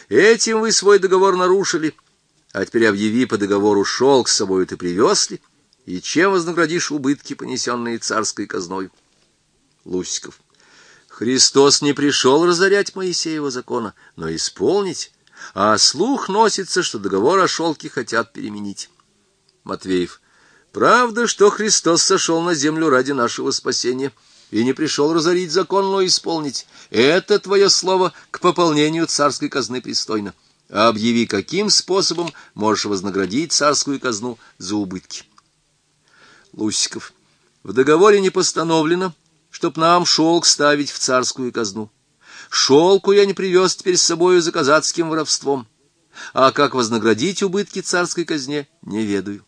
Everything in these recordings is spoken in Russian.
Этим вы свой договор нарушили, а теперь объяви по договору, шелк с собою ты привез ли, и чем вознаградишь убытки, понесенные царской казною. Лусиков. Христос не пришел разорять Моисеева закона, но исполнить, а слух носится, что договор о шелке хотят переменить. Матвеев. Правда, что Христос сошел на землю ради нашего спасения и не пришел разорить закон, но исполнить. Это твое слово к пополнению царской казны пристойно. Объяви, каким способом можешь вознаградить царскую казну за убытки. Лусиков. В договоре не постановлено, чтоб нам шелк ставить в царскую казну. Шелку я не привез теперь с собою за казацким воровством, а как вознаградить убытки царской казне, не ведаю.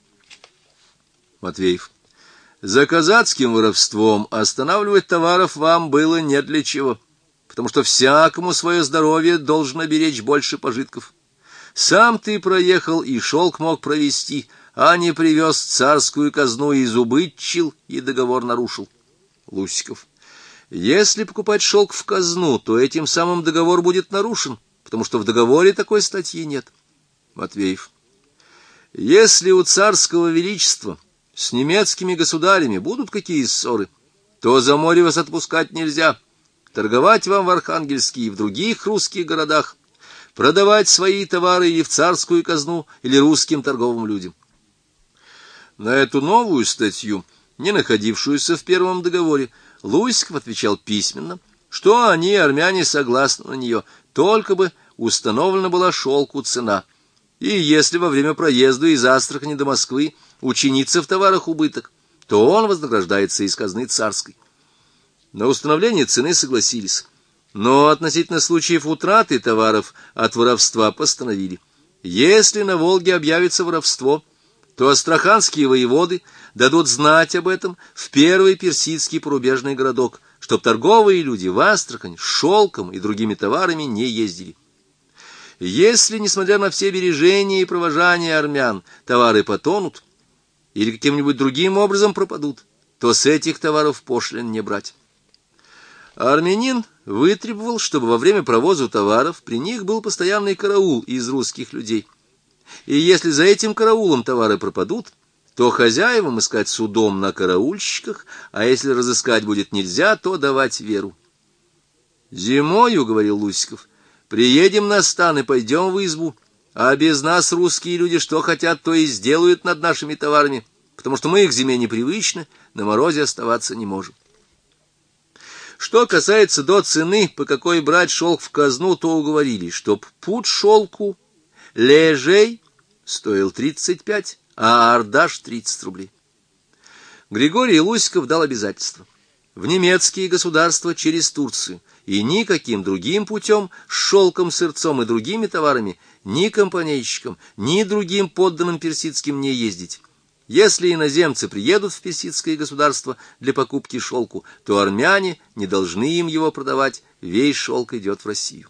Матвеев. За казацким воровством останавливать товаров вам было не для чего, потому что всякому свое здоровье должно беречь больше пожитков. Сам ты проехал и шелк мог провести, а не привез царскую казну и изубытчил, и договор нарушил. Лусиков. Если покупать шелк в казну, то этим самым договор будет нарушен, потому что в договоре такой статьи нет. Матвеев. Если у царского величества с немецкими государями будут какие ссоры, то за море вас отпускать нельзя. Торговать вам в Архангельске и в других русских городах, продавать свои товары или в царскую казну, или русским торговым людям. На эту новую статью, не находившуюся в первом договоре, Лусиков отвечал письменно, что они, армяне, согласны на нее, только бы установлена была шелку цена. И если во время проезда из Астрахани до Москвы учинится в товарах убыток, то он вознаграждается из казны царской. На установление цены согласились, но относительно случаев утраты товаров от воровства постановили: если на Волге объявится воровство, то астраханские воеводы дадут знать об этом в первый персидский порубежный городок, чтоб торговые люди в Астрахань с шелком и другими товарами не ездили. Если, несмотря на все бережения и провожания армян, товары потонут или каким-нибудь другим образом пропадут, то с этих товаров пошлин не брать. Армянин вытребовал, чтобы во время провоза товаров при них был постоянный караул из русских людей. И если за этим караулом товары пропадут, то хозяевам искать судом на караульщиках, а если разыскать будет нельзя, то давать веру. «Зимою, — говорил Лусиков, — приедем на стан и пойдем в избу, а без нас русские люди что хотят, то и сделают над нашими товарами, потому что мы к зиме непривычны, на морозе оставаться не можем». Что касается до цены, по какой брать шелк в казну, то уговорили, чтоб пуд шелку лежей стоил 35, а ардаш 30 рублей. Григорий Лусиков дал обязательство: в немецкие государства через Турцию и никаким другим путем с шелком, сырцом и другими товарами ни компанейщикам, ни другим подданным персидским не ездить. Если иноземцы приедут в персидское государство для покупки шелку, то армяне не должны им его продавать, весь шелк идет в Россию.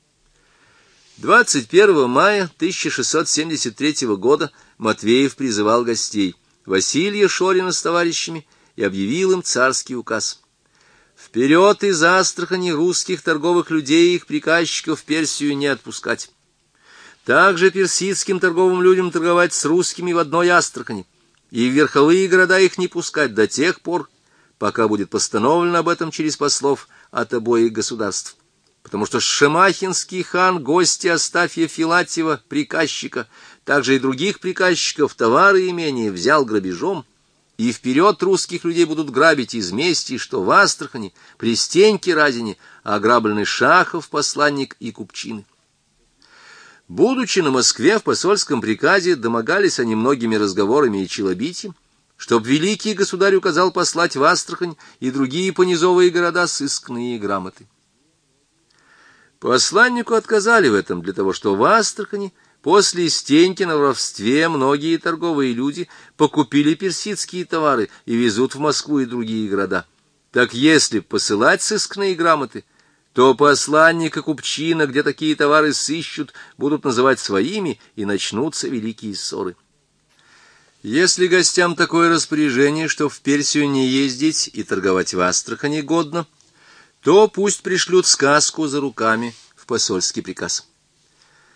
21 мая 1673 года Матвеев призывал гостей Василия Шорина с товарищами и объявил им царский указ: вперед из Астрахани русских торговых людей и их приказчиков в Персию не отпускать. Также персидским торговым людям торговать с русскими в одной Астрахани, и в верховые города их не пускать до тех пор, пока будет постановлено об этом через послов от обоих государств. Потому что шемахинский хан гости Астафия Филатьева, приказчика, также и других приказчиков, товары и имения взял грабежом, и вперед русских людей будут грабить из мести, что в Астрахани, при Стеньке Разине, ограблены Шахов, посланник и купчины. Будучи на Москве в посольском приказе, домогались они многими разговорами и челобитием, чтоб великий государь указал послать в Астрахань и другие понизовые города сыскные грамоты. Посланнику отказали в этом для того, что в Астрахани после Стеньки на воровстве многие торговые люди покупили персидские товары и везут в Москву и другие города. Так если посылать сыскные грамоты, то посланник и купчина, где такие товары сыщут, будут называть своими, и начнутся великие ссоры. Если гостям такое распоряжение, что в Персию не ездить и торговать в Астрахани годно, то пусть пришлют сказку за руками в посольский приказ.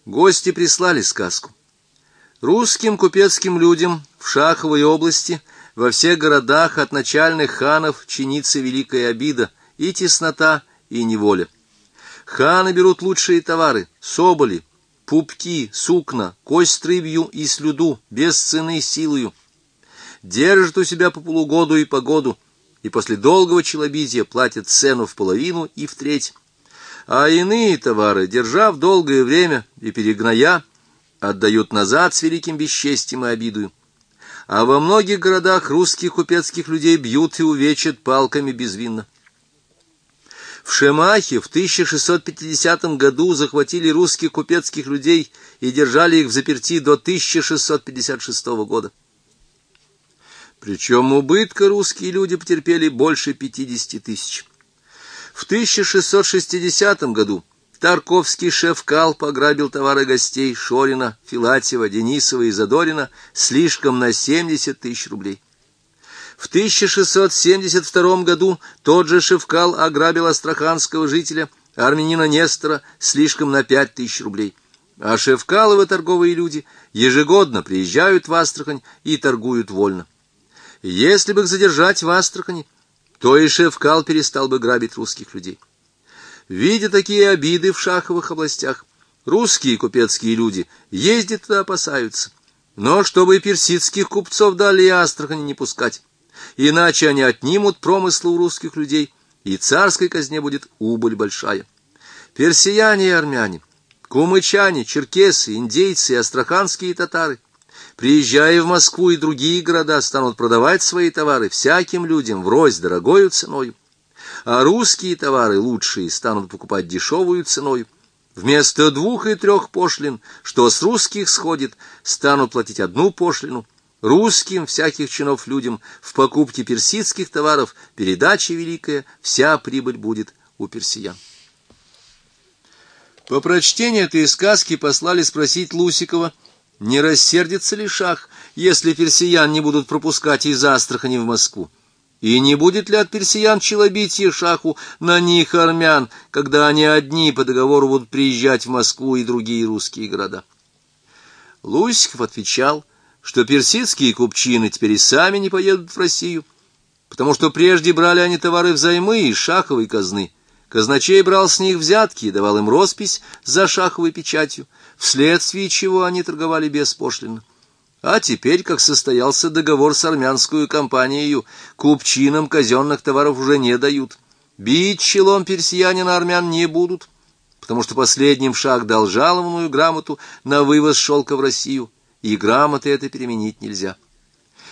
Гости прислали сказку. Русским купецким людям в Шаховой области, во всех городах от начальных ханов чинится великая обида, и теснота, и неволя. Ханы берут лучшие товары — соболи, пупки, сукна, кость рыбью и слюду, без цены силою. Держат у себя по полугоду и по году, и после долгого челобития платят цену в половину и в треть. А иные товары, держа в долгое время и перегноя, отдают назад с великим бесчестием и обидою. А во многих городах русских купецких людей бьют и увечат палками безвинно. В Шемахе в 1650 году захватили русских купецких людей и держали их взаперти до 1656 года. Причем убытка русские люди потерпели больше 50 тысяч. В 1660 году Тарковский Шефкал пограбил товары гостей Шорина, Филатьева, Денисова и Задорина слишком на 70 тысяч рублей. В 1672 году тот же Шефкал ограбил астраханского жителя, армянина Нестора, слишком на 5 тысяч рублей. А Шефкаловы торговые люди ежегодно приезжают в Астрахань и торгуют вольно. Если бы их задержать в Астрахани, то и Шефкал перестал бы грабить русских людей. Видя такие обиды в Шаховых областях, русские купецкие люди ездить туда опасаются, но чтобы персидских купцов далее Астрахани не пускать, иначе они отнимут промыслы у русских людей, и царской казне будет убыль большая. Персияне и армяне, кумычане, черкесы, индейцы и астраханские татары, приезжая в Москву и другие города, станут продавать свои товары всяким людям врозь дорогою ценою, а русские товары лучшие станут покупать дешевую ценою. Вместо 2 и 3 пошлин, что с русских сходит, станут платить 1 пошлину. Русским всяких чинов людям в покупке персидских товаров передача великая, вся прибыль будет у персиян. По прочтении этой сказки послали спросить Лусикова, не рассердится ли шах, если персиян не будут пропускать из Астрахани в Москву, и не будет ли от персиян челобитие шаху на них, армян, когда они одни по договору будут приезжать в Москву и другие русские города. Лусиков отвечал, что персидские купчины теперь и сами не поедут в Россию, потому что прежде брали они товары взаймы из шаховой казны. Казначей брал с них взятки и давал им роспись за шаховой печатью, вследствие чего они торговали беспошлинно. А теперь, как состоялся договор с армянскую компанией, купчинам казенных товаров уже не дают. Бить челом персиянина армян не будут, потому что последним шах дал жалованную грамоту на вывоз шелка в Россию, и грамоты это переменить нельзя.